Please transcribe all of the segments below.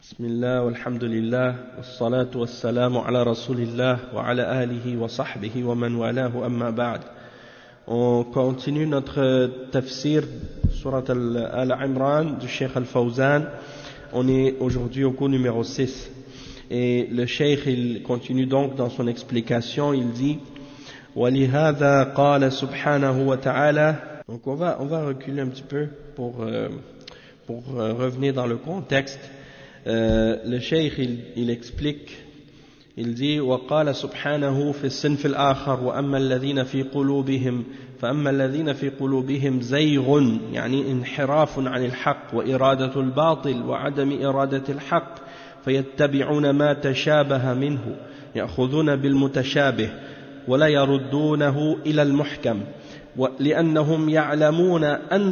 Bismillah, walhamdulillah, wassalatu wassalamu ala rasulillah wa ala alihi wa sahbihi wa man walahu amma ba'd. On continue notre tafsir surat Al-Imran du Cheikh Al-Fawzan. On est aujourd'hui au cours numéro 6. Et le Cheikh, il continue donc dans son explication, il dit وَلِهَذَا قَالَ سُبْحَانَهُ وَتَعَالَى. Donc on va reculer un petit peu pour revenir dans le contexte. Le Cheikh il explique, il dit وقال سبحانه في الصنف الآخر وأما الذين في قلوبهم فأما الذين في قلوبهم زيغ يعني انحراف عن الحق وإرادة الباطل وعدم إرادة الحق فيتبعون ما تشابه منه يأخذون بالمتشابه ولا يردونه إلى المحكم لأنهم يعلمون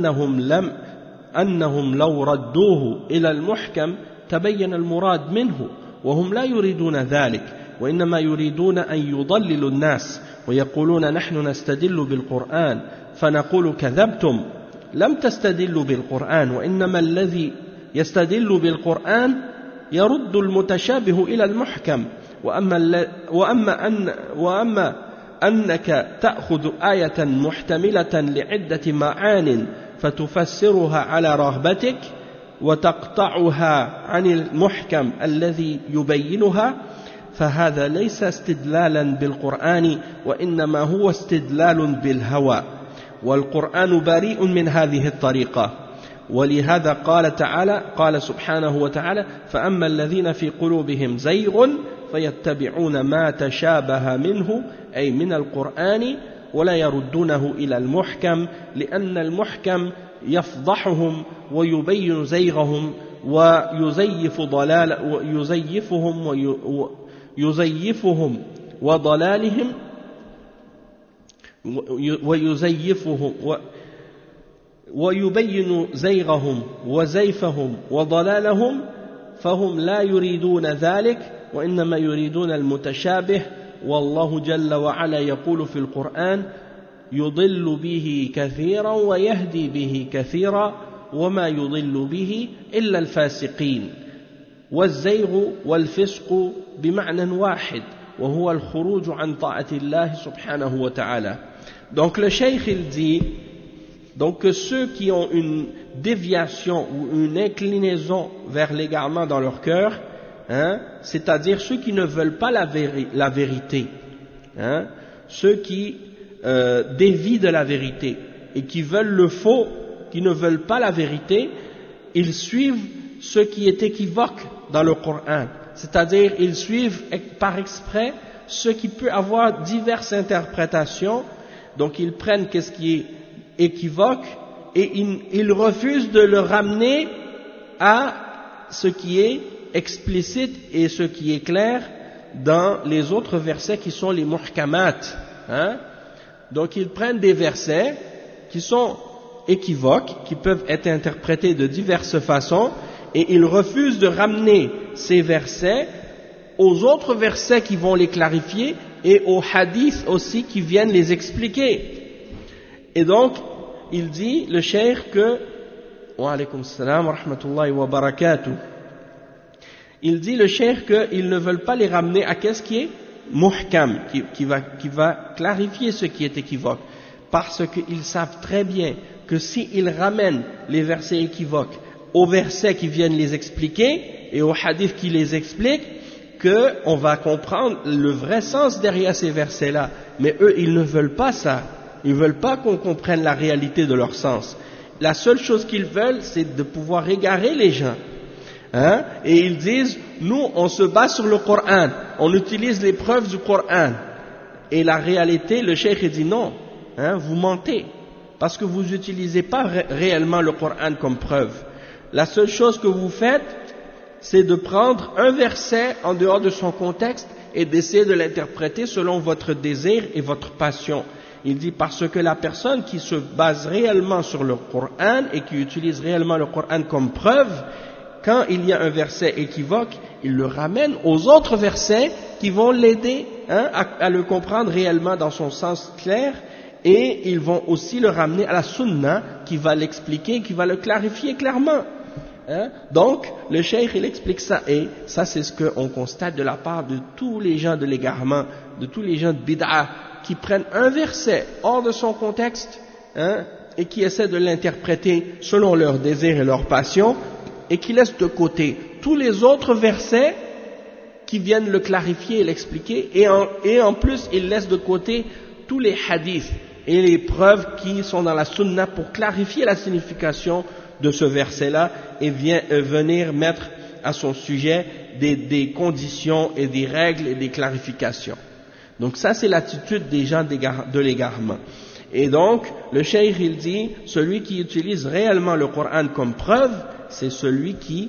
أنهم لو ردوه إلى المحكم تبين المراد منه وهم لا يريدون ذلك وإنما يريدون أن يضللوا الناس ويقولون نحن نستدل بالقرآن فنقول كذبتم لم تستدلوا بالقرآن وإنما الذي يستدل بالقرآن يرد المتشابه إلى المحكم وأما أنك تأخذ آية محتملة لعدة معان فتفسرها على رغبتك وتقطعها عن المحكم الذي يبينها فهذا ليس استدلالا بالقرآن وإنما هو استدلال بالهوى والقرآن بريء من هذه الطريقة ولهذا قال تعالى قال سبحانه وتعالى فأما الذين في قلوبهم زيغ فيتبعون ما تشابه منه أي من القرآن ولا يردونه إلى المحكم لأن المحكم يفضحهم ويبين زيغهم ويزيفهم وضلالهم ويبين زيغهم وزيفهم وضلالهم فهم لا يريدون ذلك وإنما يريدون المتشابه والله جل وعلا يقول في القرآن يضل به كثيرا ويهدي به كثيرا وما يضل به إلا الفاسقين والزيغ والفسق بمعنى واحد وهو الخروج عن طاعة الله سبحانه وتعالى. Donc le cheikh il dit donc que ceux qui ont une déviation ou une inclinaison vers l'égarement dans leur cœur, c'est-à-dire ceux qui ne veulent pas la vérité, ceux qui dévient de la vérité et qui veulent le faux, qui ne veulent pas la vérité, ils suivent ce qui est équivoque dans le Coran, c'est-à-dire ils suivent par exprès ce qui peut avoir diverses interprétations, donc ils prennent ce qui est équivoque et ils refusent de le ramener à ce qui est explicite et ce qui est clair dans les autres versets qui sont les muhkamat. Donc ils prennent des versets qui sont équivoques, qui peuvent être interprétés de diverses façons et ils refusent de ramener ces versets aux autres versets qui vont les clarifier et aux hadiths aussi qui viennent les expliquer. Et donc il dit, le cheikh, que wa alaykum salam wa rahmatullahi wa barakatuh, il dit le cheikh qu'ils ne veulent pas les ramener à qu'est-ce qui est muhkam, qui va clarifier ce qui est équivoque, parce qu'ils savent très bien que s'ils ramènent les versets équivoques aux versets qui viennent les expliquer et aux hadiths qui les expliquent, qu'on va comprendre le vrai sens derrière ces versets-là. Mais eux, ils ne veulent pas ça. Ils ne veulent pas qu'on comprenne la réalité de leur sens. La seule chose qu'ils veulent, c'est de pouvoir égarer les gens. Et ils disent, nous, on se base sur le Coran, on utilise les preuves du Coran. Et la réalité, le cheikh dit non, vous mentez, parce que vous n'utilisez pas réellement le Coran comme preuve. La seule chose que vous faites, c'est de prendre un verset en dehors de son contexte et d'essayer de l'interpréter selon votre désir et votre passion. Il dit parce que la personne qui se base réellement sur le Coran et qui utilise réellement le Coran comme preuve, quand il y a un verset équivoque, il le ramène aux autres versets qui vont l'aider à le comprendre réellement dans son sens clair, et ils vont aussi le ramener à la sunna qui va l'expliquer, qui va le clarifier clairement. Donc, le cheikh, il explique ça, et ça, c'est ce qu'on constate de la part de tous les gens de l'égarement, de tous les gens de bid'a, qui prennent un verset hors de son contexte, et qui essaient de l'interpréter selon leur désir et leur passion, et qui laissent de côté tous les autres versets qui viennent le clarifier et l'expliquer, et en plus, ils laissent de côté tous les hadiths et les preuves qui sont dans la sunna pour clarifier la signification de ce verset-là, et venir mettre à son sujet des conditions et des règles et des clarifications. Donc ça, c'est l'attitude des gens de l'égarement. Et donc, le cheikh, il dit, celui qui utilise réellement le Coran comme preuve, c'est celui qui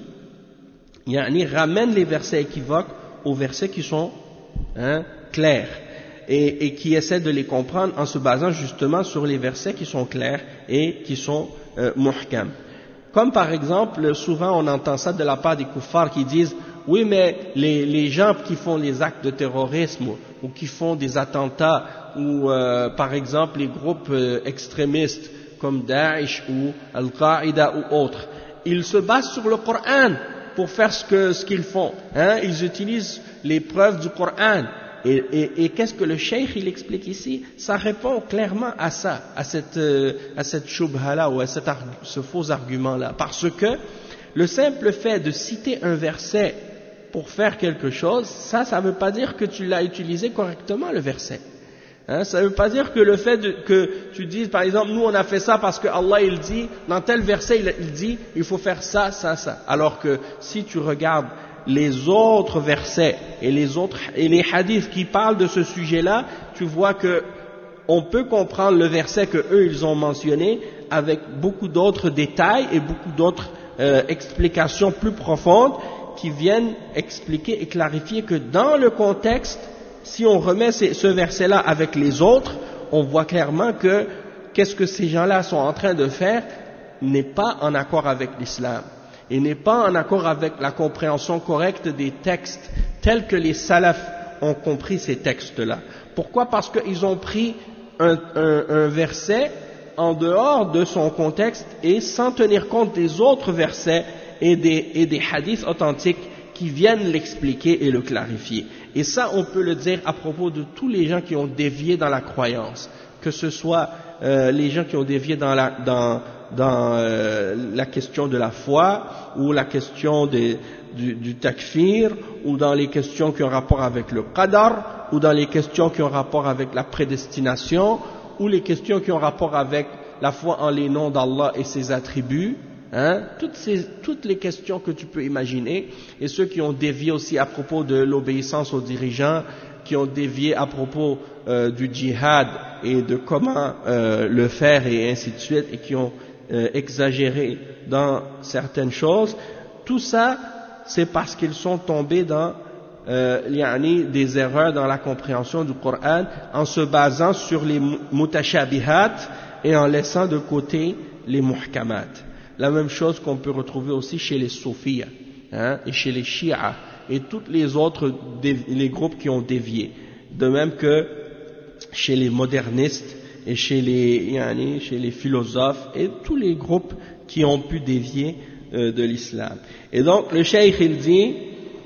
ramène les versets équivoques aux versets qui sont clairs, et qui essaie de les comprendre en se basant justement sur les versets qui sont clairs et qui sont muhkam. Comme par exemple, souvent on entend ça de la part des kuffars qui disent « Oui, mais les gens qui font les actes de terrorisme ou qui font des attentats, ou par exemple les groupes extrémistes comme Daesh ou Al-Qaïda ou autres, ils se basent sur le Coran pour faire ce qu'ils font. Ils utilisent les preuves du Coran. » Et qu'est-ce que le cheikh il explique ici? Ça répond clairement à ça, à cette shubha-là, ou à ce faux argument-là. Parce que le simple fait de citer un verset pour faire quelque chose, ça ne veut pas dire que tu l'as utilisé correctement, le verset. Ça ne veut pas dire que le fait que tu dises, par exemple, nous on a fait ça parce que Allah il dit, dans tel verset il dit, il faut faire ça, ça, ça. Alors que si tu regardes les autres versets et les hadiths qui parlent de ce sujet-là, tu vois que on peut comprendre le verset que eux ils ont mentionné avec beaucoup d'autres détails et beaucoup d'autres explications plus profondes qui viennent expliquer et clarifier que dans le contexte, si on remet ce verset-là avec les autres, on voit clairement que qu'est-ce que ces gens-là sont en train de faire n'est pas en accord avec l'islam. Et n'est pas en accord avec la compréhension correcte des textes tels que les salafs ont compris ces textes-là. Pourquoi? Parce qu'ils ont pris un verset en dehors de son contexte et sans tenir compte des autres versets et des hadiths authentiques qui viennent l'expliquer et le clarifier. Et ça, on peut le dire à propos de tous les gens qui ont dévié dans la croyance, que ce soit les gens qui ont dévié dans la question de la foi, ou la question du takfir, ou dans les questions qui ont rapport avec le qadar, ou dans les questions qui ont rapport avec la prédestination, ou les questions qui ont rapport avec la foi en les noms d'Allah et ses attributs, toutes les questions que tu peux imaginer, et ceux qui ont dévié aussi à propos de l'obéissance aux dirigeants, qui ont dévié à propos du djihad et de comment le faire et ainsi de suite, et qui ont exagéré dans certaines choses, tout ça c'est parce qu'ils sont tombés dans des erreurs dans la compréhension du Coran en se basant sur les mutashabihat et en laissant de côté les muhkamat. La même chose qu'on peut retrouver aussi chez les soufis et chez les chiites et tous les autres les groupes qui ont dévié, de même que chez les modernistes et chez les philosophes et tous les groupes qui ont pu dévier de l'islam. Et donc le cheikh il dit,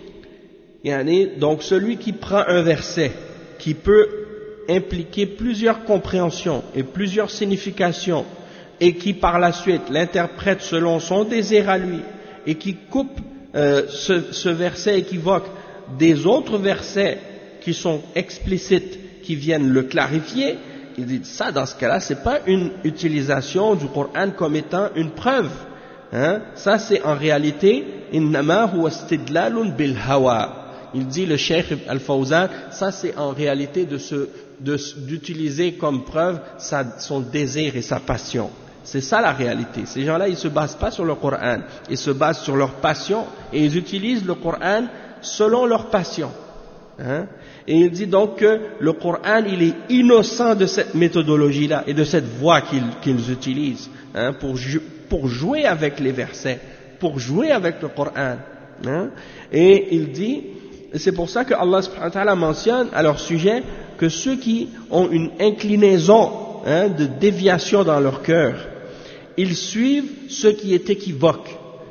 donc celui qui prend un verset qui peut impliquer plusieurs compréhensions et plusieurs significations et qui par la suite l'interprète selon son désir à lui et qui coupe ce verset équivoque des autres versets qui sont explicites, qui viennent le clarifier, il dit ça, dans ce cas-là, c'est pas une utilisation du Coran comme étant une preuve. Ça, c'est en réalité innama huwa istidlalun bil hawa. Il dit le Cheikh Al-Fawzan, ça c'est en réalité d'utiliser comme preuve son désir et sa passion. C'est ça la réalité. Ces gens-là, ils se basent pas sur le Coran, ils se basent sur leur passion et ils utilisent le Coran selon leur passion. Et il dit donc que le Coran, il est innocent de cette méthodologie-là et de cette voie qu'ils utilisent pour jouer avec les versets, pour jouer avec le Coran. Et il dit, c'est pour ça que Allah subhanahu wa ta'ala mentionne à leur sujet que ceux qui ont une inclinaison de déviation dans leur cœur, ils suivent ce qui est équivoque,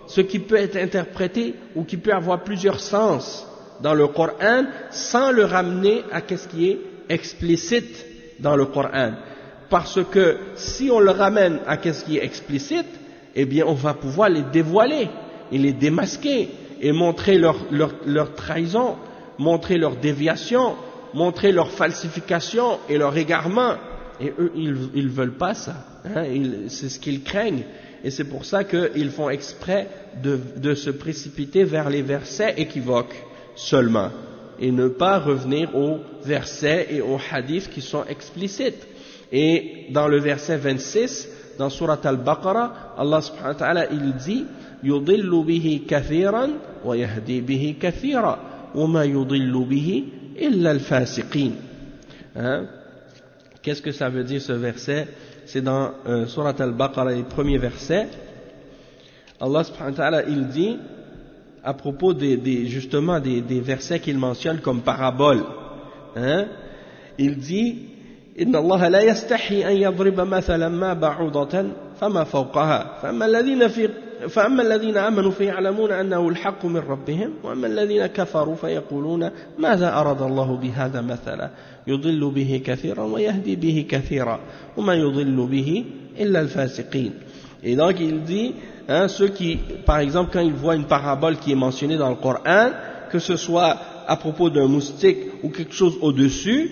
ce qui peut être interprété ou qui peut avoir plusieurs sens dans le Coran sans le ramener à ce qui est explicite dans le Coran. Parce que si on le ramène à ce qui est explicite, eh bien on va pouvoir les dévoiler et les démasquer et montrer leur trahison, montrer leur déviation, montrer leur falsification et leur égarement. Et eux, ils veulent pas ça. C'est ce qu'ils craignent. Et c'est pour ça qu'ils font exprès de se précipiter vers les versets équivoques seulement. Et ne pas revenir aux versets et aux hadiths qui sont explicites. Et dans le verset 26, dans Surat Al-Baqarah, Allah subhanahu wa ta'ala, il dit يُضِلُّ بِهِ كَثِيرًا وَيَهْدِي بِهِ كَثِيرًا وَمَا يُضِلُّ بِهِ إِلَّا الْفَاسِقِينَ. Qu'est-ce que ça veut dire ce verset? C'est dans Surat Al-Baqarah, les premiers versets. Allah subhanahu wa ta'ala, il dit à propos justement des versets qu'il mentionne comme paraboles. Il dit إن الله لا يستحي أن يضرب مثلا ما بعوضة فما فوقها فأما الذين آمنوا فيعلمون أنه الحق من ربهم وأما الذين كفروا فيقولون ماذا أراد الله بهذا مثلا يضل به كثيرا ويهدي به كثيرا وما يضل به إلا الفاسقين. Et donc il dit, ceux qui, par exemple, quand ils voient une parabole qui est mentionnée dans le Coran, que ce soit à propos d'un moustique ou quelque chose au-dessus,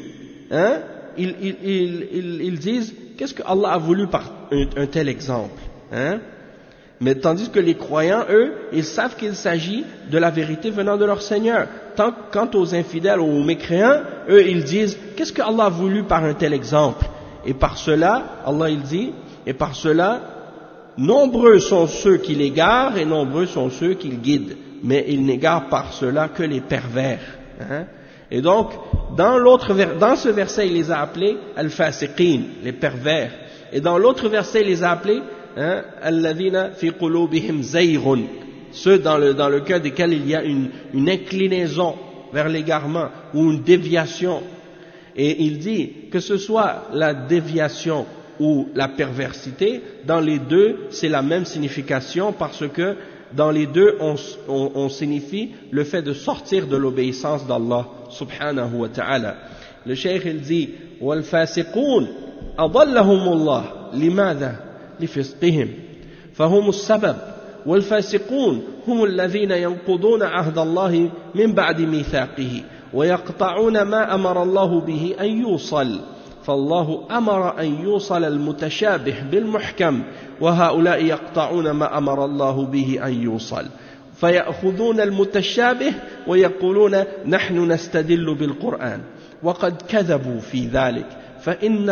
ils disent, qu'est-ce que Allah a voulu par un tel exemple, Mais tandis que les croyants, eux, ils savent qu'il s'agit de la vérité venant de leur Seigneur. Quant aux infidèles ou aux mécréants, eux, ils disent, qu'est-ce que Allah a voulu par un tel exemple? Et par cela, Allah il dit, et par cela, nombreux sont ceux qui l'égarent et nombreux sont ceux qui le guident, mais ils n'égarent par cela que les pervers. Et donc, dans ce verset, il les a appelés al-fasiqin, les pervers. Et dans l'autre verset, il les a appelés alladhina fi qulubihim zayghun, ceux dans le cœur desquels il y a une inclinaison vers l'égarement ou une déviation. Et il dit que ce soit la déviation ou la perversité, dans les deux, c'est la même signification parce que dans les deux, on signifie le fait de sortir de l'obéissance d'Allah subhanahu wa ta'ala. Le cheikh il dit وَالْفَاسِقُونَ أَضَلَّهُمُ اللَّهُ لِمَاذَا لِفِسْقِهِمْ فهم السبب والفاسقون هم الذين ينقضون عهد الله من بعد ميثاقه ويقطعون ما أمر الله به أن يوصل فالله أمر أن يوصل المتشابه بالمحكم وهؤلاء يقطعون ما أمر الله به أن يوصل فيأخذون المتشابه ويقولون نحن نستدل بالقرآن وقد كذبوا في ذلك فإن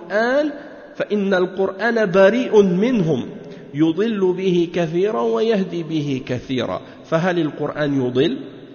القرآن بريء منهم يضل به كثيرا ويهدي به كثيرا فهل القرآن يضل؟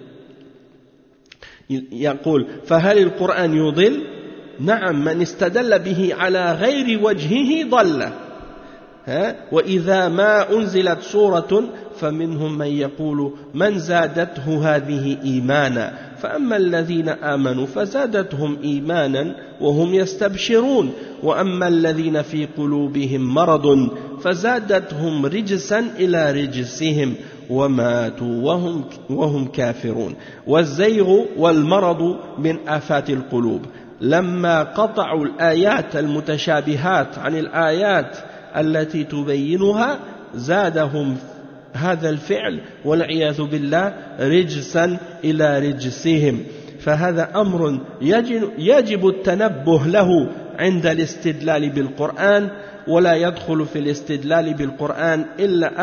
يقول فهل القرآن يضل؟ نعم من استدل به على غير وجهه ضل وإذا ما أنزلت سورة فمنهم من يقول من زادته هذه إيمانا فأما الذين آمنوا فزادتهم إيمانا وهم يستبشرون وأما الذين في قلوبهم مرض فزادتهم رجسا إلى رجسهم وماتوا وهم كافرون والزيغ والمرض من آفات القلوب لما قطعوا الآيات المتشابهات عن الآيات التي تبينها زادهم هذا الفعل والعياذ بالله رجسا إلى رجسهم فهذا أمر يجب التنبه له عند الاستدلال بالقرآن ولا يدخل في الاستدلال بالقرآن إلا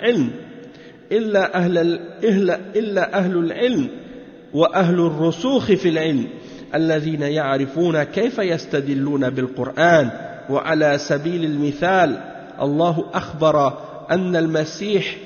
أهل العلم وأهل الرسوخ في العلم الذين يعرفون كيف يستدلون بالقرآن وعلى سبيل المثال الله أخبر أن المسيح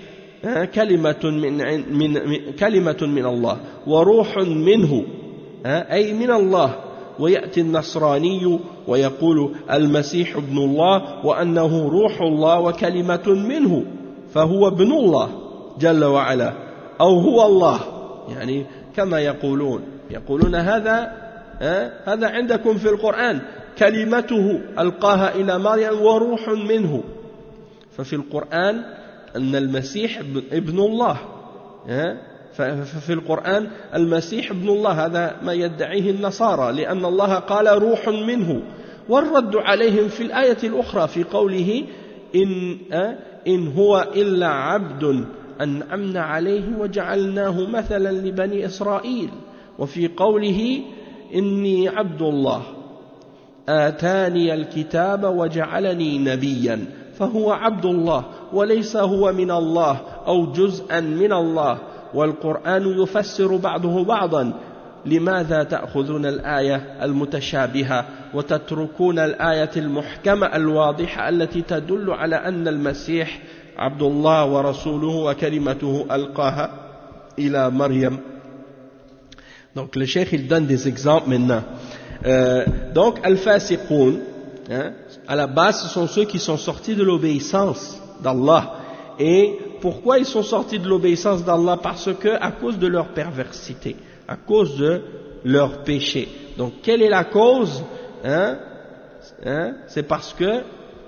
كلمة من الله وروح منه أي من الله ويأتي النصراني ويقول المسيح ابن الله وأنه روح الله وكلمة منه فهو ابن الله جل وعلا أو هو الله يعني كما يقولون هذا عندكم في القرآن كلمته ألقاها إلى مريم وروح منه ففي القرآن أن المسيح ابن الله ففي القرآن المسيح ابن الله هذا ما يدعيه النصارى لأن الله قال روح منه والرد عليهم في الآية الأخرى في قوله إن هو إلا عبد أنعمنا عليه وجعلناه مثلا لبني إسرائيل وفي قوله إني عبد الله آتاني الكتاب وجعلني نبيا فهو عبد الله وليس هو من الله أو جزءا من الله والقرآن يفسر بعضه بعضا لماذا تأخذون الآية المتشابهة وتتركون الآية المحكمة الواضحة التي تدل على أن المسيح عبد الله ورسوله وكلمته ألقاها إلى مريم. Donc le cheikh il donne des exemples maintenant. Donc al-fasiqoun, à la base ce sont ceux qui sont sortis de l'obéissance d'Allah. Et pourquoi ils sont sortis de l'obéissance d'Allah? Parce que à cause de leur perversité, à cause de leur péché. Donc quelle est la cause? C'est parce que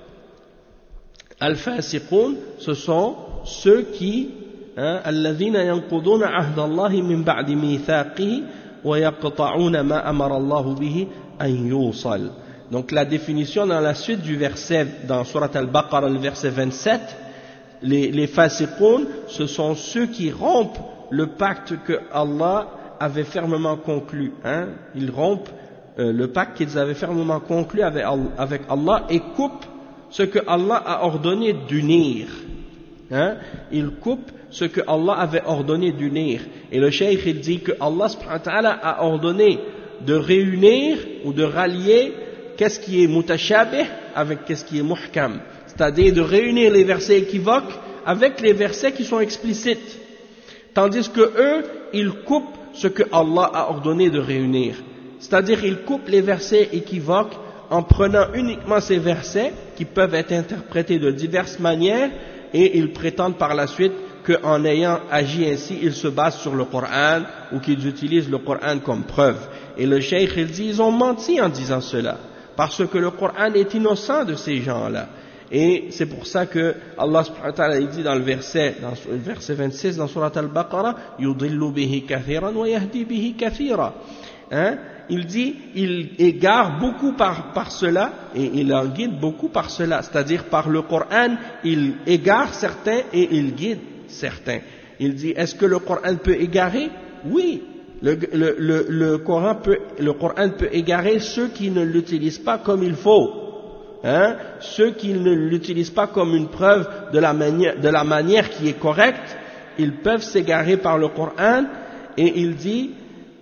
al-fasiqoun, ce sont ceux qui الذين ينقضون عهد الله من بعد ميثاقه ويقطعون ما أمر الله به أن يوصل. Donc la définition dans la suite du verset dans Surat Al-Baqarah, le verset 27, les fasiqoun, ce sont ceux qui rompent le pacte que Allah avait fermement conclu. Ils rompent le pacte qu'ils avaient fermement conclu avec Allah et coupent ce que Allah a ordonné d'unir. Ils coupent ce que Allah avait ordonné d'unir. Et le cheikh il dit que Allah subhanahu wa ta'ala a ordonné de réunir ou de rallier qu'est-ce qui est mutashabih avec qu'est-ce qui est muhkam. C'est-à-dire de réunir les versets équivoques avec les versets qui sont explicites. Tandis que eux, ils coupent ce que Allah a ordonné de réunir. C'est-à-dire ils coupent les versets équivoques en prenant uniquement ces versets qui peuvent être interprétés de diverses manières et ils prétendent par la suite qu'en ayant agi ainsi, ils se basent sur le Coran ou qu'ils utilisent le Coran comme preuve. Et le cheikh il dit, ils ont menti en disant cela, parce que le Coran est innocent de ces gens-là. Et c'est pour ça que Allah subhanahu wa ta'ala dit dans le verset 26 dans Surat Al-Baqarah, yudillu bihi kathiran wa yahdi bihi kathira. Il dit, il égare beaucoup par cela et il en guide beaucoup par cela. C'est-à-dire par le Coran, il égare certains et il guide certains. Il dit, est-ce que le Coran peut égarer? Oui. Le Coran peut égarer ceux qui ne l'utilisent pas comme il faut. Ceux qui ne l'utilisent pas comme une preuve de la manière qui est correcte, ils peuvent s'égarer par le Coran. Et il dit,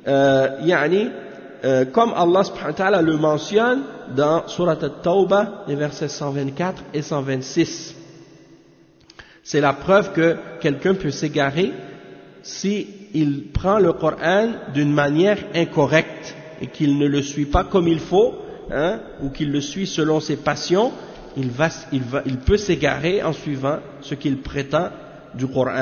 comme Allah subhanahu wa ta'ala le mentionne dans Surat At-Tawbah, les versets 124 et 126. C'est la preuve que quelqu'un peut s'égarer si il prend le Coran d'une manière incorrecte et qu'il ne le suit pas comme il faut, ou qu'il le suit selon ses passions, il peut s'égarer en suivant ce qu'il prétend du Coran.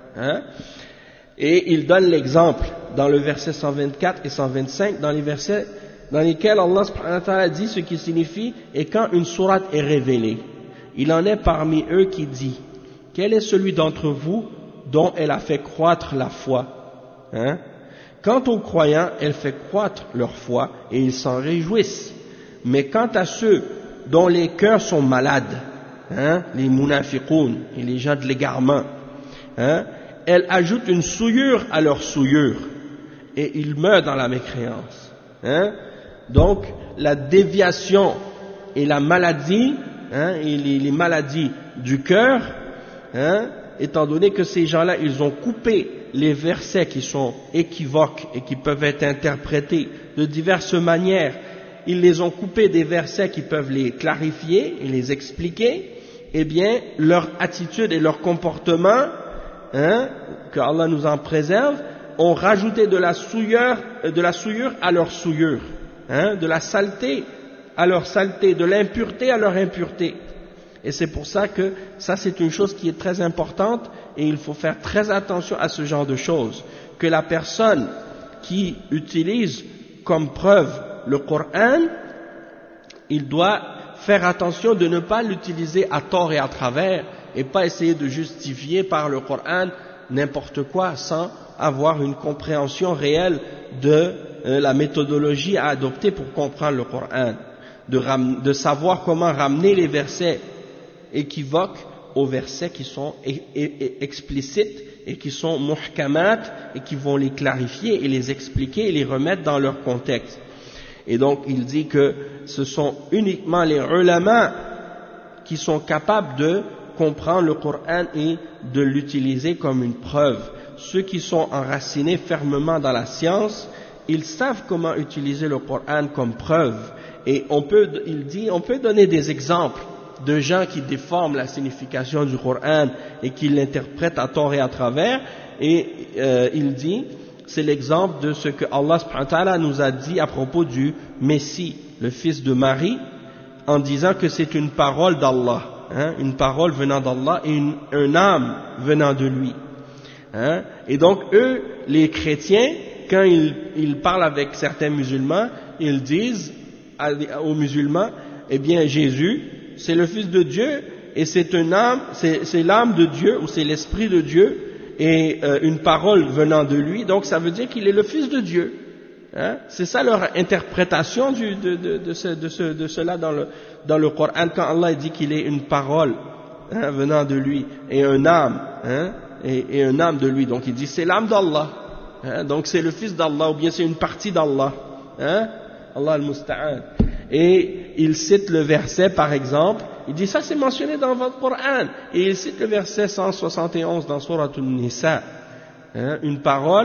Et il donne l'exemple dans le verset 124 et 125, dans les versets dans lesquels Allah subhanahu wa ta'ala dit ce qui signifie « Et quand une sourate est révélée, il en est parmi eux qui dit « Quel est celui d'entre vous dont elle a fait croître la foi ?» Quant aux croyants, elle fait croître leur foi et ils s'en réjouissent. Mais quant à ceux dont les cœurs sont malades, les munafiqoun et les gens de l'égarement, elle ajoute une souillure à leur souillure et ils meurent dans la mécréance. Donc la déviation et la maladie, et les maladies du cœur, étant donné que ces gens-là, ils ont coupé les versets qui sont équivoques et qui peuvent être interprétés de diverses manières, ils les ont coupés des versets qui peuvent les clarifier et les expliquer, eh bien leur attitude et leur comportement, que Allah nous en préserve, ont rajouté de la souillure à leur souillure, de la saleté à leur saleté, de l'impureté à leur impureté. Et c'est pour ça que ça c'est une chose qui est très importante et il faut faire très attention à ce genre de choses, que la personne qui utilise comme preuve le Coran, il doit faire attention de ne pas l'utiliser à tort et à travers et pas essayer de justifier par le Coran n'importe quoi sans avoir une compréhension réelle de la méthodologie à adopter pour comprendre le Coran, de savoir comment ramener les versets équivoques aux versets qui sont explicites et qui sont muhkamat et qui vont les clarifier et les expliquer et les remettre dans leur contexte. Et donc il dit que ce sont uniquement les ulama qui sont capables de comprendre le Coran et de l'utiliser comme une preuve. Ceux qui sont enracinés fermement dans la science, ils savent comment utiliser le Coran comme preuve. Et on peut donner des exemples de gens qui déforment la signification du Coran et qui l'interprètent à tort et à travers. Et il dit, c'est l'exemple de ce que Allah subhanahu wa ta'ala nous a dit à propos du Messie, le fils de Marie, en disant que c'est une parole d'Allah, une parole venant d'Allah et une âme venant de lui. Et donc eux, les chrétiens, quand ils parlent avec certains musulmans, ils disent aux musulmans, eh bien Jésus, c'est le Fils de Dieu et c'est une âme, c'est l'âme de Dieu ou c'est l'Esprit de Dieu et une parole venant de lui, donc ça veut dire qu'il est le Fils de Dieu. C'est ça leur interprétation de cela dans le Coran, quand Allah dit qu'il est une parole venant de lui et une âme, et une âme de lui, donc il dit c'est l'âme d'Allah, donc c'est le Fils d'Allah ou bien c'est une partie d'Allah, Allah al-Musta'an. Et il cite le verset par exemple, il dit ça c'est mentionné dans votre Coran, et il cite le verset 171 dans Surat An-Nisa, une parole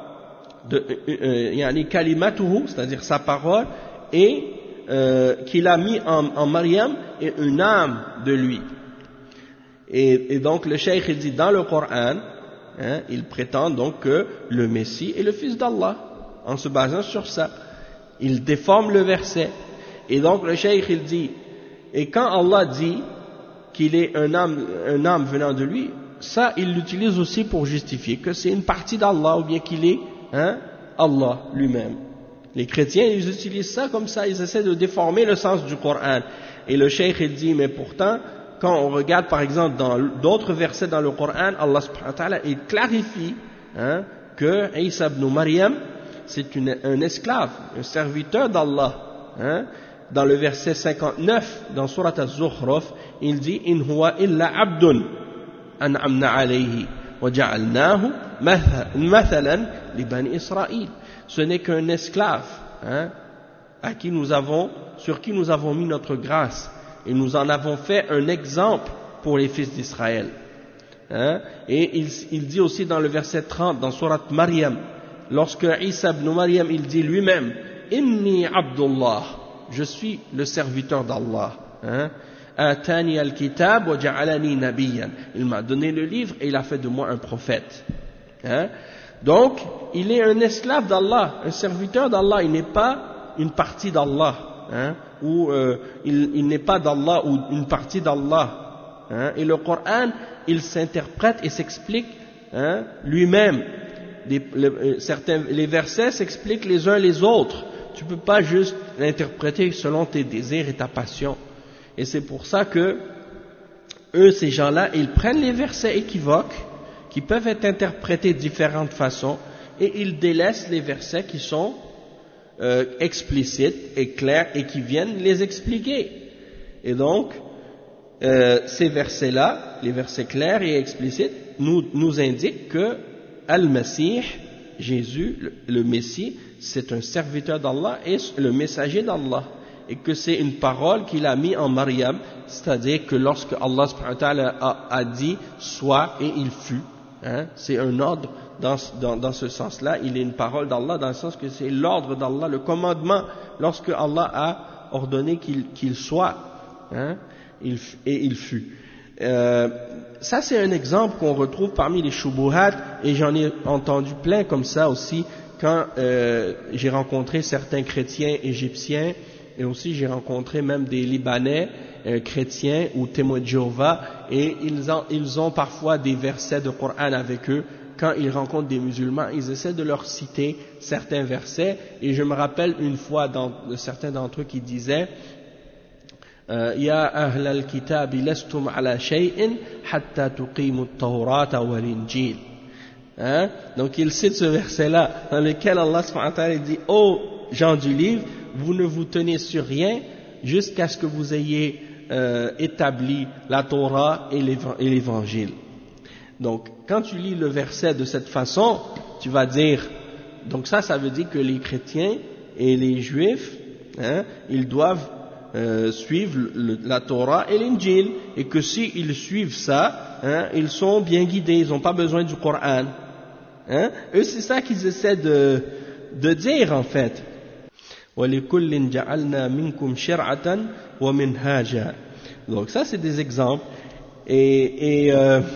yani kalimatuhu, c'est-à-dire sa parole, et qu'il a mis en Maryam et une âme de lui. Et donc le cheikh il dit dans le Coran, il prétend donc que le Messie est le Fils d'Allah, en se basant sur ça. Il déforme le verset. Et donc le cheikh il dit, et quand Allah dit qu'il est un âme venant de lui, ça il l'utilise aussi pour justifier que c'est une partie d'Allah ou bien qu'il est Allah lui-même. Les chrétiens ils utilisent ça comme ça, ils essaient de déformer le sens du Coran. Et le cheikh il dit, mais pourtant quand on regarde par exemple dans d'autres versets dans le Coran, Allah subhanahu wa ta'ala il clarifie que Isa ibn Maryam c'est un esclave, un serviteur d'Allah. Dans le verset 59 dans Surat Az-Zukhruf, il dit in huwa illa abdun an'amna alayhi wa ja'alnahu mathalan li bani Israël. Ce n'est qu'un esclave sur qui nous avons mis notre grâce et nous en avons fait un exemple pour les fils d'Israël. Et il dit aussi dans le verset 30 dans Surat Maryam, lorsque Isa ibn Maryam il dit lui-même inni abdullah, je suis le serviteur d'Allah, atani al-kitab wa ja'alani nabiyyan, il m'a donné le livre et il a fait de moi un prophète. Donc il est un esclave d'Allah, un serviteur d'Allah, il n'est pas une partie d'Allah, ou il n'est pas d'Allah ou une partie d'Allah. Et le Coran il s'interprète et s'explique lui-même. Les versets s'expliquent les uns les autres. Tu ne peux pas juste l'interpréter selon tes désirs et ta passion. Et c'est pour ça que eux, ces gens-là, ils prennent les versets équivoques qui peuvent être interprétés de différentes façons et ils délaissent les versets qui sont explicites et clairs et qui viennent les expliquer. Et donc, ces versets-là, les versets clairs et explicites, nous indiquent que Al-Masih, Jésus, le Messie, c'est un serviteur d'Allah et le messager d'Allah, et que c'est une parole qu'il a mis en Maryam, c'est-à-dire que lorsque Allah subhanahu wa ta'ala a dit soit et il fut, c'est un ordre dans ce sens-là, il est une parole d'Allah dans le sens que c'est l'ordre d'Allah, le commandement lorsque Allah a ordonné qu'il soit, et il fut. Ça c'est un exemple qu'on retrouve parmi les shubuhat, et j'en ai entendu plein comme ça aussi quand j'ai rencontré certains chrétiens égyptiens, et aussi j'ai rencontré même des Libanais chrétiens ou témoins de Jéhovah, et ils ont parfois des versets de Coran avec eux. Quand ils rencontrent des musulmans, ils essaient de leur citer certains versets, et je me rappelle une fois certains d'entre eux qui disaient Ya ahl al-kitab lastum ala shay'in hatta tuqimu at-taurata wal-injil. Donc il cite ce verset-là dans lequel Allah subhanahu wa ta'ala dit: ô gens du livre, vous ne vous tenez sur rien jusqu'à ce que vous ayez établi la Torah et l'évangile. Donc quand tu lis le verset de cette façon, tu vas dire, donc ça veut dire que les chrétiens et les juifs, ils doivent suivre la Torah et l'Injil, et que s'ils suivent ça, ils sont bien guidés, ils n'ont pas besoin du Coran. Eux, c'est ça qu'ils essaient de dire en fait. وَلِكُلٍّ جَعَلْنَا مِنْكُمْ شِرْعَةً وَمِنْهَاجًا. Donc ça, c'est des exemples. Et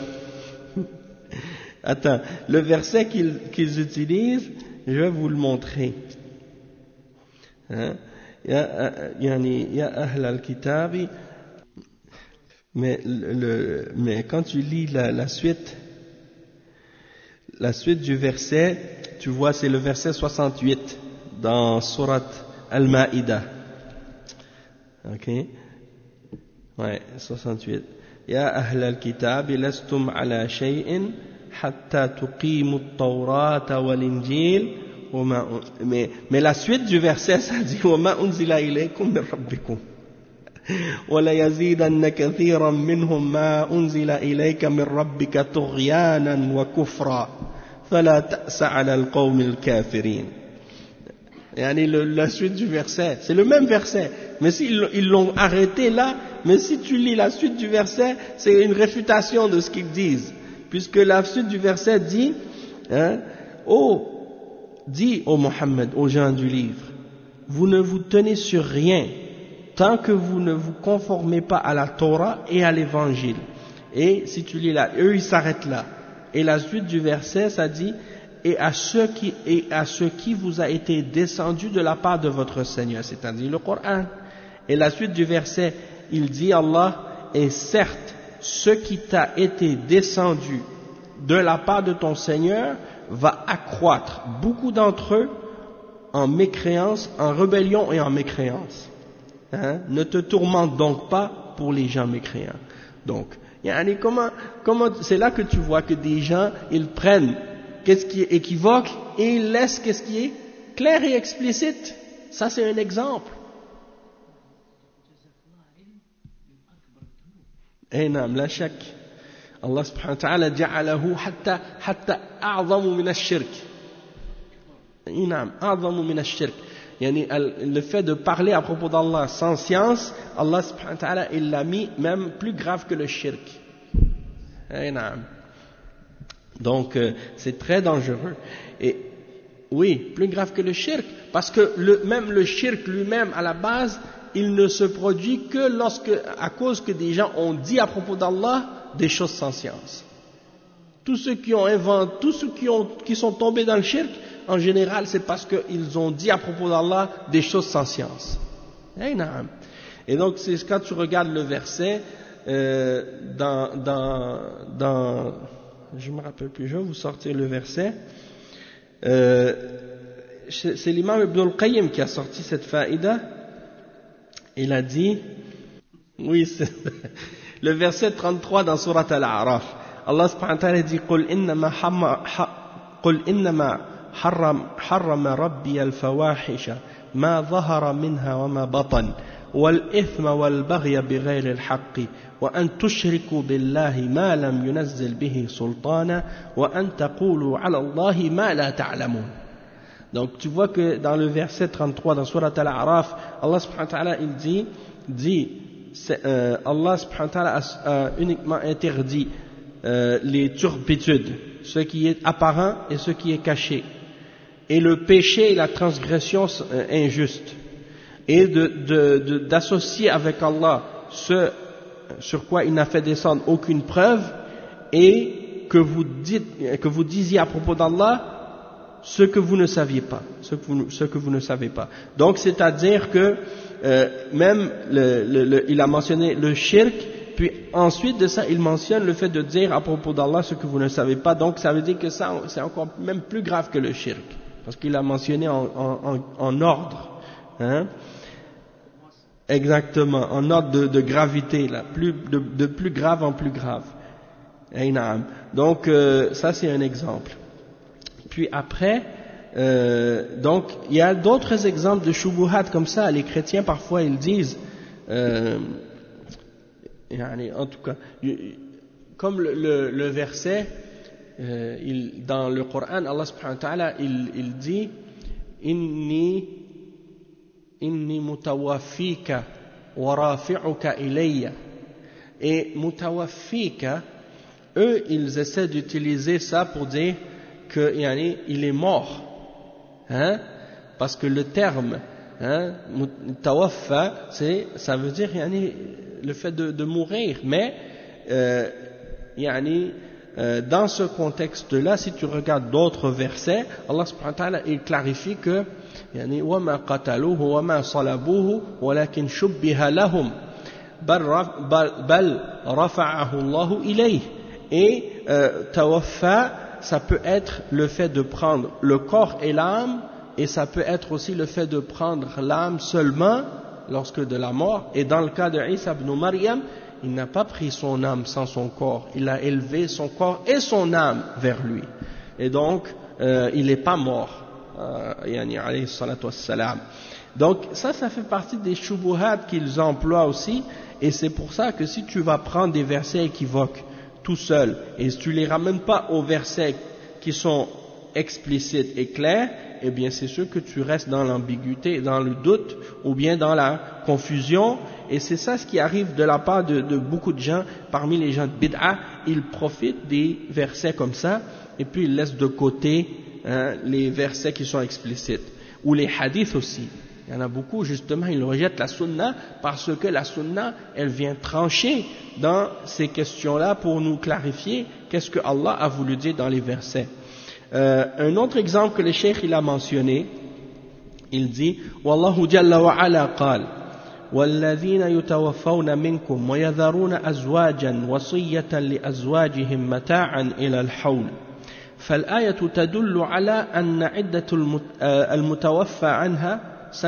attends, le verset qu'ils utilisent, je vais vous le montrer. Ya ahl al-kitabi. Mais quand tu lis la suite du verset, tu vois, c'est le verset 68 dans Surat Al-Ma'idah. Ok? Ouais, 68. Ya ahl al-kitab lastum ala shay'in hatta tuqimu at-taurata wal-injil. Mais la suite du verset, ça dit: wa ma unzila ilaykum min rabbikum wa la yazidanna kathiran minhum ma unzila ilayka min rabbika tughyanan wa kufra fala ta'sa 'ala al-qawmi al-kafirin. La suite du verset, c'est le même verset, mais ils l'ont arrêté là. Mais si tu lis la suite du verset, c'est une réfutation de ce qu'ils disent, puisque la suite du verset dit: dis ô Mohammed, aux gens du livre, vous ne vous tenez sur rien tant que vous ne vous conformez pas à la Torah et à l'évangile. Et si tu lis là, eux ils s'arrêtent là. Et la suite du verset, ça dit: et à ce qui vous a été descendu de la part de votre Seigneur, c'est-à-dire le Coran. Et la suite du verset, il dit Allah: et certes, ce qui t'a été descendu de la part de ton Seigneur va accroître beaucoup d'entre eux en mécréance, en rébellion et en mécréance. Ne te tourmente donc pas pour les gens mécréants. Donc, comment c'est là que tu vois que des gens, ils prennent qu'est-ce qui est équivoque et ils laissent qu'est-ce qui est clair et explicite. Ça, c'est un exemple. نعم لا شك الله سبحانه وتعالى جعله حتى أعظم من الشرك. نعم أعظم من الشرك. Le fait de parler à propos d'Allah sans science, Allah subhanahu wa ta'ala il l'a mis même plus grave que le shirk. نعم. Donc c'est très dangereux. Et oui, plus grave que le shirk, parce que même le shirk lui-même à la base, il ne se produit que à cause que des gens ont dit à propos d'Allah des choses sans science. Tous ceux qui ont inventé, tous ceux qui sont tombés dans le shirk, en général, c'est parce qu'ils ont dit à propos d'Allah des choses sans science. Et donc, c'est quand tu regardes le verset, je me rappelle plus, je vais vous sortir le verset. C'est l'imam Ibn al-Qayyim qui a sorti cette faïda. Il a dit, oui, c'est le verset 33 dans Surat Al-A'raf. Allah subhanahu wa ta'ala dit: قل إنما حرم ربي الفواحش ما ظهر منها وما بطن والإثم والبغي بغير الحق وأن تشركوا بالله ما لم ينزل به سلطانا وأن تقولوا على الله ما لا تعلمون. Donc tu vois que dans le verset 33 dans Surat Al-A'raf, Allah subhanahu wa ta'ala il dit Allah subhanahu wa ta'ala a uniquement interdit les turpitudes, ce qui est apparent et ce qui est caché, et le péché et la transgression injuste, et d'associer avec Allah ce sur quoi il n'a fait descendre aucune preuve, et que vous disiez à propos d'Allah ce que vous ne saviez pas, ce que vous ne savez pas. Donc c'est-à-dire que même il a mentionné le shirk, puis ensuite de ça il mentionne le fait de dire à propos d'Allah ce que vous ne savez pas. Donc ça veut dire que ça c'est encore même plus grave que le shirk, parce qu'il a mentionné en ordre. exactement, en ordre de gravité, là, de plus grave en plus grave. Donc ça c'est un exemple. Puis après, donc il y a d'autres exemples de shubuhat comme ça. Les chrétiens parfois ils disent, en tout cas, comme le verset dans le Coran, Allah subhanahu wa ta'ala il dit inni mutawaffika wa rafi'uka ilayya, et mutawaffika, eux ils essaient d'utiliser ça pour dire que il est mort, hein, parce que le terme mutawaffa, ça veut dire le fait de mourir, mais dans ce contexte-là, si tu regardes d'autres versets, Allah subhanahu wa ta'ala il clarifie que وَمَا قَتَلُوهُ وَمَا صَلَبُوهُ وَلَكِنْ شُبِّهَ لَهُمْ بَلْ رَفَعَهُ اللَّهُ إِلَيْهِ. Et tawaffa, ça peut être le fait de prendre le corps et l'âme, et ça peut être aussi le fait de prendre l'âme seulement lorsque de la mort. Et dans le cas de Isa ibn Maryam, il n'a pas pris son âme sans son corps, il a élevé son corps et son âme vers lui, et donc il n'est pas mort, alayhi salatu wassalam. Donc ça fait partie des shubuhat qu'ils emploient aussi, et c'est pour ça que si tu vas prendre des versets équivoques tout seul, et si tu les ramènes pas aux versets qui sont explicites et clairs, eh bien c'est sûr que tu restes dans l'ambiguïté, dans le doute, ou bien dans la confusion. Et c'est ça ce qui arrive de la part de beaucoup de gens, parmi les gens de bid'a, ils profitent des versets comme ça, et puis ils laissent de côté les versets qui sont explicites, ou les hadiths aussi. Il y en a beaucoup, justement, ils rejettent la sunna, parce que la sunna, elle vient trancher dans ces questions-là pour nous clarifier qu'est-ce que Allah a voulu dire dans les versets. Un autre exemple que le cheikh il a mentionné, il dit Wallahu jalla wa ala qal والذين يتوفون منكم ويذرون أزواجا وصية لأزواجهم متاعا إلى الحول فالآية تدل على أن عدة المتوفى عنها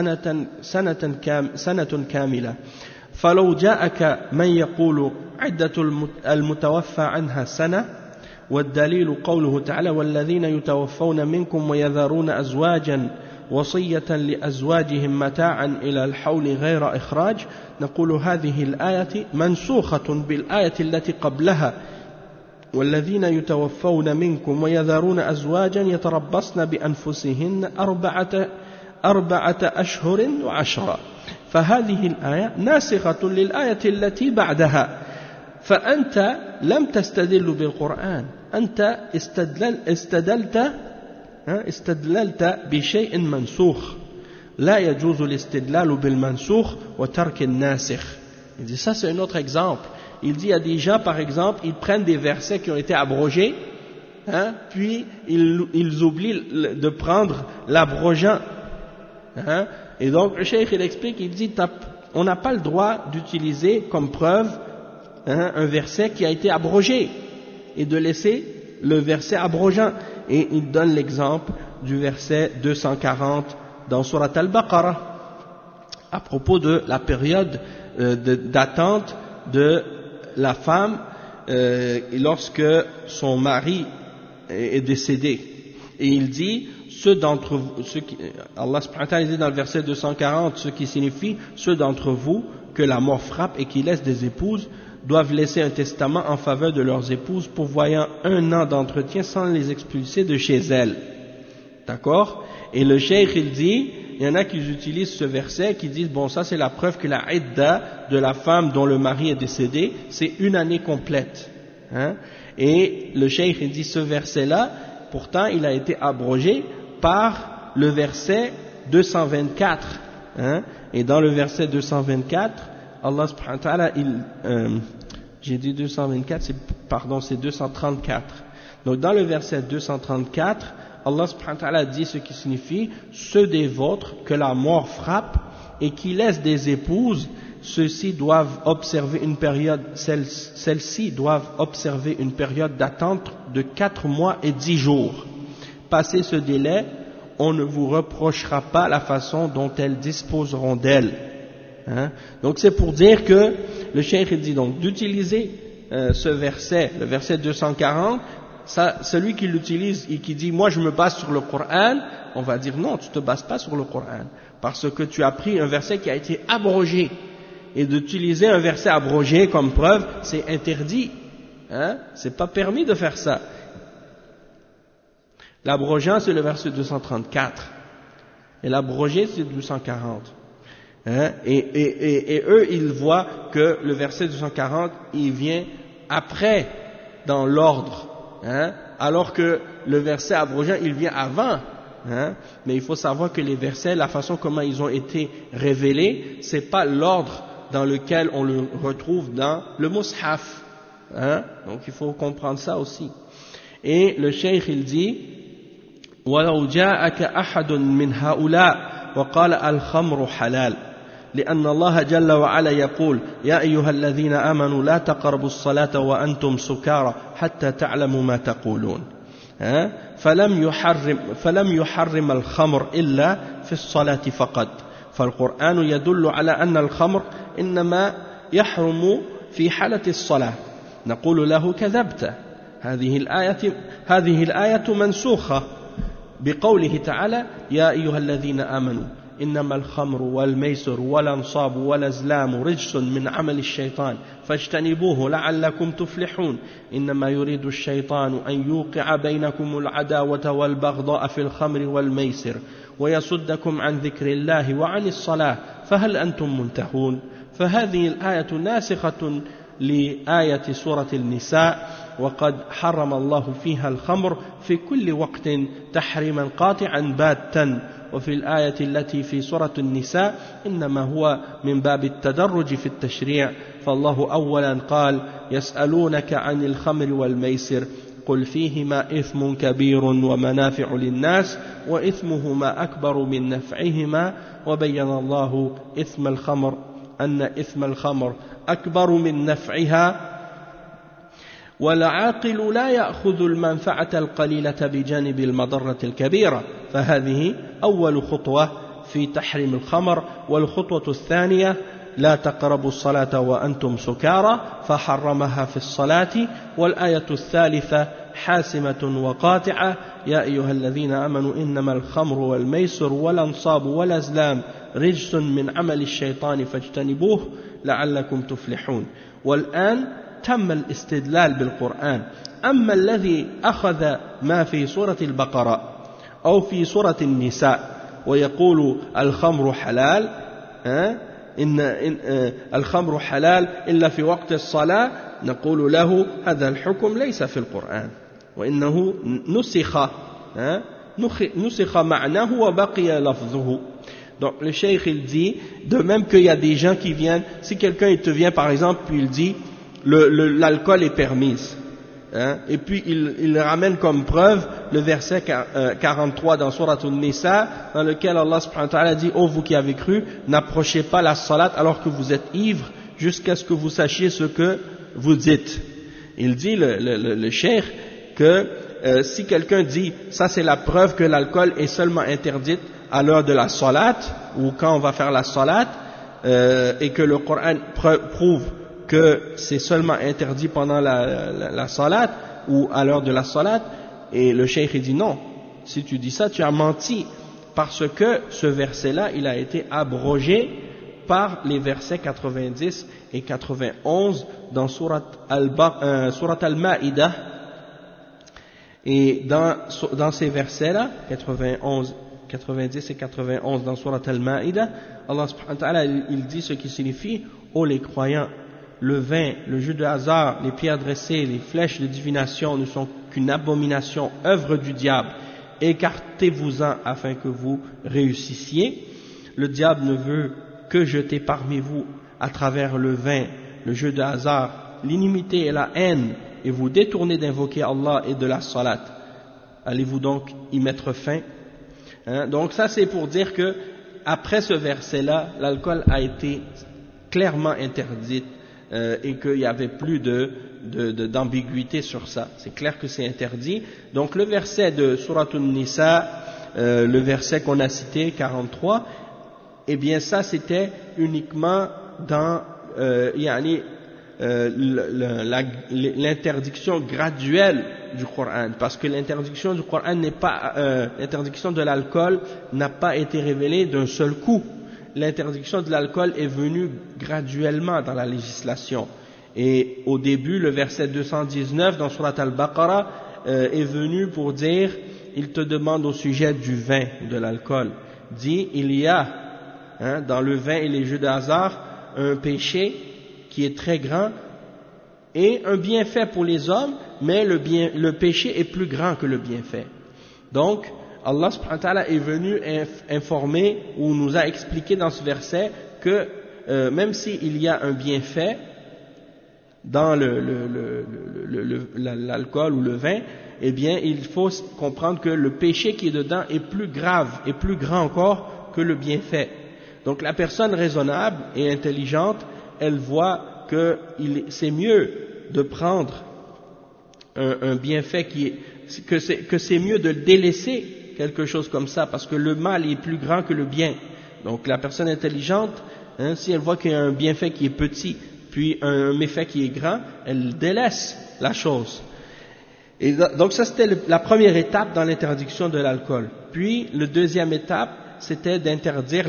سنة كاملة فلو جاءك من يقول عدة المتوفى عنها سنة والدليل قوله تعالى والذين يتوفون منكم ويذرون أزواجا وصية لأزواجهم متاعا إلى الحول غير إخراج نقول هذه الآية منسوخة بالآية التي قبلها والذين يتوفون منكم ويذرون أزواجا يتربصن بأنفسهن أربعة أشهر وعشرة فهذه الآية ناسخة للآية التي بعدها فأنت لم تستدل بالقرآن أنت استدللت بشيء منسوخ لا يجوز الاستدلال بالمنسوخ وترك الناسخ. Il dit ça c'est un autre exemple. Il dit il y a des gens par exemple ils prennent des versets qui ont été abrogés puis ils oublient de prendre l'abrogeant et donc le cheikh il explique, il dit on n'a pas le droit d'utiliser comme preuve un verset qui a été abrogé et de laisser le verset abrogeant. Et il donne l'exemple du verset 240 dans Surat Al-Baqarah à propos de la période d'attente de la femme lorsque son mari est décédé. Et il dit ceux d'entre vous, Allah subhanahu wa ta'ala dit dans le verset 240, ce qui signifie ceux d'entre vous que la mort frappe et qui laissent des épouses doivent laisser un testament en faveur de leurs épouses pourvoyant 1 an d'entretien sans les expulser de chez elles. D'accord? Et le cheikh il dit, il y en a qui utilisent ce verset, qui disent bon ça c'est la preuve que la idda de la femme dont le mari est décédé, c'est 1 année complète. Et le cheikh il dit ce verset là, pourtant il a été abrogé par le verset 224. Et dans le verset 224, Allah subhanahu wa ta'ala, j'ai dit 224, c'est 234. Donc dans le verset 234, Allah subhanahu wa ta'ala dit ce qui signifie ceux des vôtres que la mort frappe et qui laissent des épouses, ceux-ci doivent observer une période, celles-ci doivent observer une période d'attente de 4 mois et 10 jours. Passé ce délai, on ne vous reprochera pas la façon dont elles disposeront d'elles. Hein? Donc c'est pour dire que le cheikh dit donc d'utiliser ce verset, le verset 240, ça, celui qui l'utilise et qui dit moi je me base sur le Coran, on va dire non, tu te bases pas sur le Coran, parce que tu as pris un verset qui a été abrogé, et d'utiliser un verset abrogé comme preuve, c'est interdit, hein? C'est pas permis de faire ça. L'abrogeant c'est le verset 234, et l'abrogé c'est 240. Hein? Et eux ils voient que le verset 240 il vient après dans l'ordre. Hein? Alors que le verset abrogant il vient avant, hein? Mais il faut savoir que les versets, la façon comment ils ont été révélés, c'est pas l'ordre dans lequel on le retrouve dans le mushaf, hein? Donc il faut comprendre ça aussi. Et le cheikh il dit وَلَوْ جَاءَكَ أَحَدٌ مِّنْ هَؤُلَاءِ وَقَالَ الْخَمْرُ حَلَالٌ لأن الله جل وعلا يقول يا أيها الذين آمنوا لا تقربوا الصلاة وأنتم سكارى حتى تعلموا ما تقولون فلم يحرم الخمر إلا في الصلاة فقط فالقرآن يدل على أن الخمر إنما يحرم في حالة الصلاة نقول له كذبت هذه الآية منسوخة بقوله تعالى يا أيها الذين آمنوا إنما الخمر والميسر والأنصاب والأزلام رجس من عمل الشيطان فاجتنبوه لعلكم تفلحون إنما يريد الشيطان أن يوقع بينكم العداوة والبغضاء في الخمر والميسر ويصدكم عن ذكر الله وعن الصلاة فهل أنتم منتهون فهذه الآية ناسخة لآية سورة النساء وقد حرم الله فيها الخمر في كل وقت تحريما قاطعا باتا وفي الآية التي في سورة النساء إنما هو من باب التدرج في التشريع فالله أولا قال يسألونك عن الخمر والميسر قل فيهما إثم كبير ومنافع للناس وإثمهما أكبر من نفعهما وبين الله إثم الخمر أن إثم الخمر أكبر من نفعها والعاقل لا يأخذ المنفعة القليلة بجانب المضرة الكبيرة فهذه أول خطوة في تحريم الخمر والخطوة الثانية لا تقربوا الصلاة وأنتم سكارى فحرمها في الصلاة والآية الثالثة حاسمة وقاطعة يا أيها الذين آمنوا إنما الخمر والميسر والأنصاب والأزلام رجس من عمل الشيطان فاجتنبوه لعلكم تفلحون والآن تم الاستدلال بالقرآن أما الذي أخذ ما في سورة البقرة أو في سورة النساء ويقول الخمر حلال إن الخمر حلال إلا في وقت الصلاة نقول له هذا الحكم ليس في القرآن وإنه نسخ معناه وبقي لفظه. Donc le cheikh il dit, de même qu'il y a des gens qui viennent, si quelqu'un il te vient par exemple puis il dit l'alcool est permise, hein, et puis il ramène comme preuve le verset 43 dans Surat An-Nisa dans lequel Allah subhanahu wa ta'ala dit ô vous qui avez cru, n'approchez pas la salat alors que vous êtes ivre jusqu'à ce que vous sachiez ce que vous dites. Il dit le cheikh que si quelqu'un dit ça c'est la preuve que l'alcool est seulement interdite à l'heure de la salat ou quand on va faire la salat et que le Coran prouve que c'est seulement interdit pendant la salat ou à l'heure de la salat, et le cheikh dit non, si tu dis ça tu as menti parce que ce verset là il a été abrogé par les versets 90 et 91 dans Surat Al-Ma'idah. Et dans ces versets là 90 et 91 dans Surat Al-Ma'idah, Allah subhanahu wa ta'ala il dit ce qui signifie ô les croyants, le vin, le jeu de hasard, les pierres dressées, les flèches de divination ne sont qu'une abomination, œuvre du diable. Écartez-vous-en afin que vous réussissiez. Le diable ne veut que jeter parmi vous à travers le vin, le jeu de hasard, l'inimité et la haine, et vous détournez d'invoquer Allah et de la salat. Allez-vous donc y mettre fin? Donc ça c'est pour dire que après ce verset-là, l'alcool a été clairement interdit et qu'il n'y avait plus d'ambiguïté sur ça. C'est clair que c'est interdit. Donc le verset de Surat An-Nisa, le verset qu'on a cité, 43, eh bien ça c'était uniquement dans l'interdiction graduelle du Coran, parce que l'interdiction du Coran n'est pas l'interdiction de l'alcool n'a pas été révélée d'un seul coup. L'interdiction de l'alcool est venue graduellement dans la législation, et au début le verset 219 dans Surat Al-Baqarah est venu pour dire, il te demande au sujet du vin, de l'alcool, dit il y a dans le vin et les jeux de hasard un péché qui est très grand et un bienfait pour les hommes, mais le péché est plus grand que le bienfait. Donc Allah subhanahu wa ta'ala est venu informer ou nous a expliqué dans ce verset que même s'il y a un bienfait dans l'alcool ou le vin, eh bien il faut comprendre que le péché qui est dedans est plus grave et plus grand encore que le bienfait. Donc la personne raisonnable et intelligente, elle voit que c'est mieux de prendre un bienfait que c'est mieux de délaisser quelque chose comme ça, parce que le mal est plus grand que le bien. Donc la personne intelligente, si elle voit qu'il y a un bienfait qui est petit, puis un méfait qui est grand, elle délaisse la chose. Et donc ça c'était la première étape dans l'interdiction de l'alcool. Puis la deuxième étape, c'était d'interdire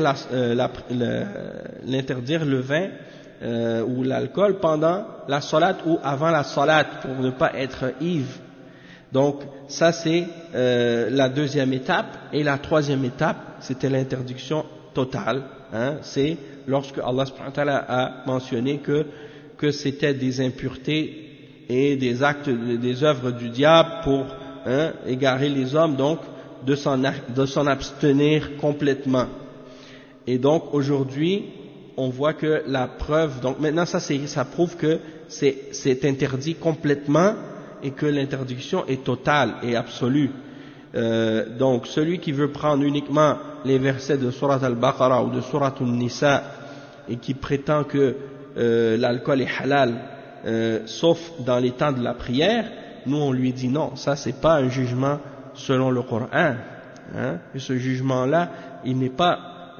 l'interdire le vin ou l'alcool pendant la salat ou avant la salat pour ne pas être ivre. Donc ça c'est la deuxième étape. Et la troisième étape, c'était l'interdiction totale. C'est lorsque Allah subhanahu wa ta'ala a mentionné que c'était des impuretés et des actes, des œuvres du diable pour égarer les hommes, donc de s'en abstenir complètement. Et donc aujourd'hui on voit que la preuve, donc maintenant ça prouve que c'est interdit complètement et que l'interdiction est totale et absolue. Donc celui qui veut prendre uniquement les versets de Surat Al-Baqarah ou de Surat An-Nisa et qui prétend que l'alcool est halal sauf dans les temps de la prière, nous on lui dit non, ça c'est pas un jugement selon le Coran, et ce jugement-là, il n'est pas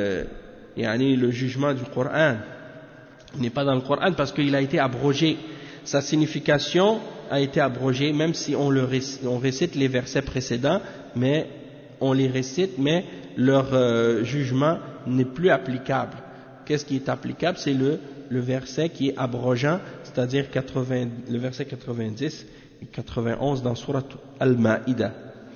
le jugement du Coran, il n'est pas dans le Coran parce qu'il a été abrogé, sa signification a été abrogée, même si on récite les versets précédents, mais on les récite, mais leur jugement n'est plus applicable. Qu'est-ce qui est applicable? C'est le verset qui est abrogeant, c'est-à-dire le verset 90 et 91 dans Surat Al-Ma'ida.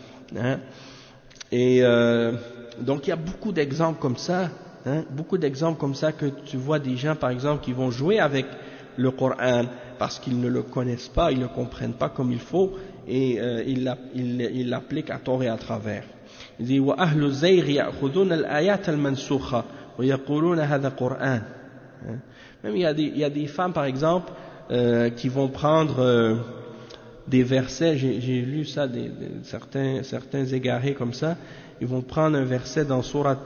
Et donc il y a beaucoup d'exemples comme ça, que tu vois des gens par exemple qui vont jouer avec le Coran parce qu'ils ne le connaissent pas, ils ne le comprennent pas comme il faut, et ils l'appliquent à tort et à travers. Il dit wa ahlu zayr ya'khuduna al-ayat al-mansukha wa yaquluna hadha Qur'an. Même il y a des femmes par exemple qui vont prendre des versets, j'ai lu ça, certains égarés comme ça, ils vont prendre un verset dans Surat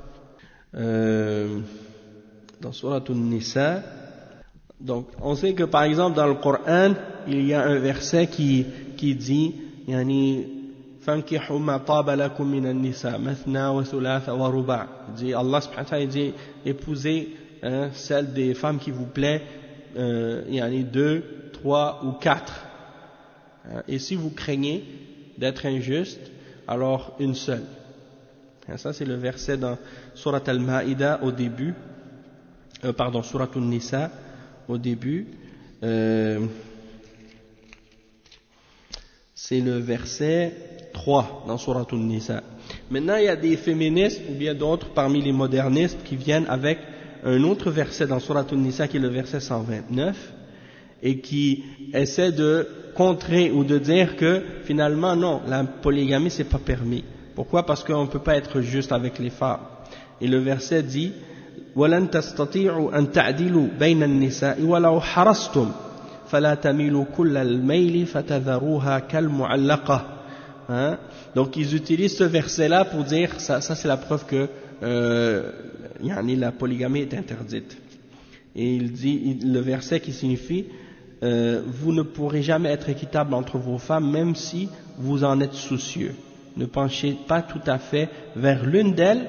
An-Nisa. Donc on sait que par exemple dans le Coran il y a un verset qui dit fankihu ma taba lakum min an-nisa mathna wa thulatha wa ruba'. Dit Allah subhanahu wa ta'ala dit épousez celle des femmes qui vous plaît, 2, 3 ou 4. Et si vous craignez d'être injuste, alors une seule. Ça c'est le verset dans Surat Al-Ma'ida au début, Surat An-Nisa au début, c'est le verset 3 dans Surat An-Nisa. Maintenant il y a des féministes ou bien d'autres parmi les modernistes qui viennent avec un autre verset dans Surat An-Nisa qui est le verset 129 et qui essaie de contrer ou de dire que finalement non, la polygamie c'est pas permis. Pourquoi? Parce qu'on ne peut pas être juste avec les femmes. Et le verset dit وَلَن تَسْتَطِيعُوا أَن تَعْدِلُوا بَيْنَ النِّسَاءِ وَلَوْ حَرَصْتُمْ فَلَا تَمِيلُوا كُلَّ الْمَيْلِ فَتَذَرُوهَا كَالْمُعَلَّقَةِ. Donc ils utilisent ce verset-là pour dire ça c'est la preuve que la polygamie est interdite. Et il dit le verset qui signifie vous ne pourrez jamais être équitable entre vos femmes même si vous en êtes soucieux. Ne penchez pas tout à fait vers l'une d'elles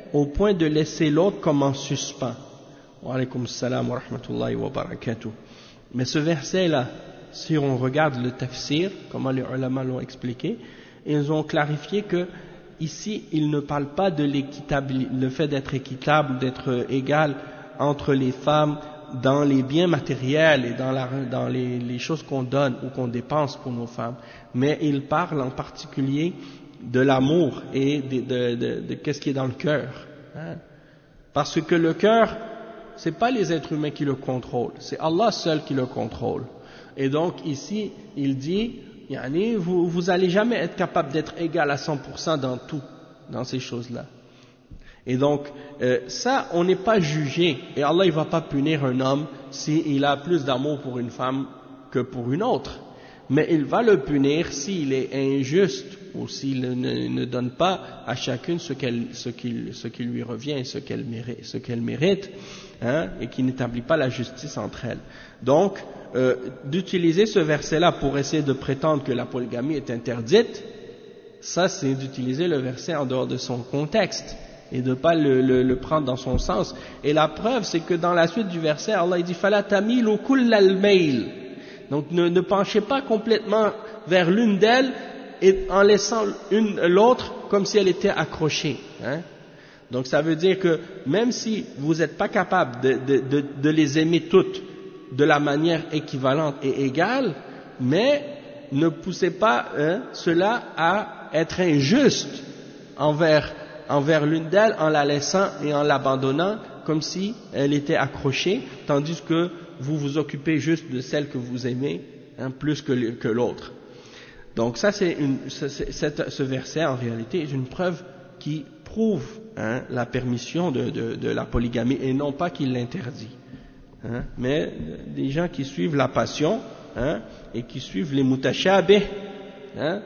au point de laisser l'autre comme en suspens. Wa alaykum salam wa rahmatullahi wa barakatuh. Mais ce verset-là, si on regarde le tafsir, comment les ulama l'ont expliqué, ils ont clarifié que ici, il ne parle pas de l'équitabilité, le fait d'être équitable, d'être égal entre les femmes dans les biens matériels et dans les choses qu'on donne ou qu'on dépense pour nos femmes, mais il parle en particulier de l'amour et de qu'est-ce qui est dans le cœur. Hein? Parce que le cœur, c'est pas les êtres humains qui le contrôlent, c'est Allah seul qui le contrôle. Et donc ici, il dit, vous allez jamais être capable d'être égal à 100% dans tout, dans ces choses-là. Et donc, ça, on n'est pas jugé, et Allah il va pas punir un homme s'il a plus d'amour pour une femme que pour une autre. Mais il va le punir s'il est injuste ou s'il ne donne pas à chacune ce qui lui revient, ce qu'elle mérite, hein, et qui n'établit pas la justice entre elles. Donc, d'utiliser ce verset-là pour essayer de prétendre que la polygamie est interdite, ça c'est d'utiliser le verset en dehors de son contexte et de ne pas le prendre dans son sens. Et la preuve, c'est que dans la suite du verset, Allah il dit « Fala tamilu kullal mayl » donc ne penchez pas complètement vers l'une d'elles et en laissant l'autre comme si elle était accrochée. Hein. Donc ça veut dire que même si vous n'êtes pas capable de les aimer toutes de la manière équivalente et égale, mais ne poussez pas cela à être injuste envers l'une d'elles en la laissant et en l'abandonnant comme si elle était accrochée, tandis que vous vous occupez juste de celle que vous aimez, hein, plus que l'autre. Donc ça, ce verset en réalité est une preuve qui prouve, hein, la permission de la polygamie et non pas qu'il l'interdit. Hein, mais des gens qui suivent la passion, hein, et qui suivent les mutashabih, hein,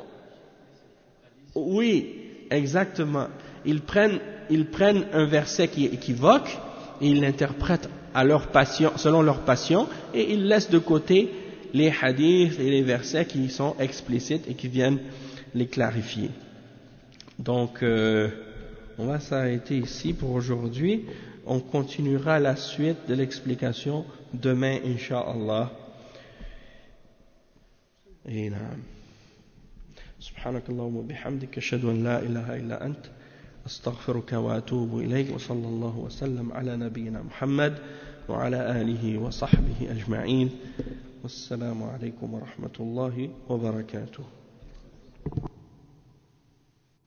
oui, exactement. Ils prennent un verset qui est équivoque et ils l'interprètent à leur passion, selon leur passion, et ils laissent de côté les hadiths et les versets qui sont explicites et qui viennent les clarifier. Donc, on va s'arrêter ici pour aujourd'hui. On continuera la suite de l'explication demain, Inch'Allah. Et سبحانك اللهم وبحمدك أشهد أن لا إله إلا أنت أستغفرك وأتوب إليك وصلى الله وسلم على نبينا محمد وعلى آله وصحبه أجمعين والسلام عليكم ورحمة الله وبركاته.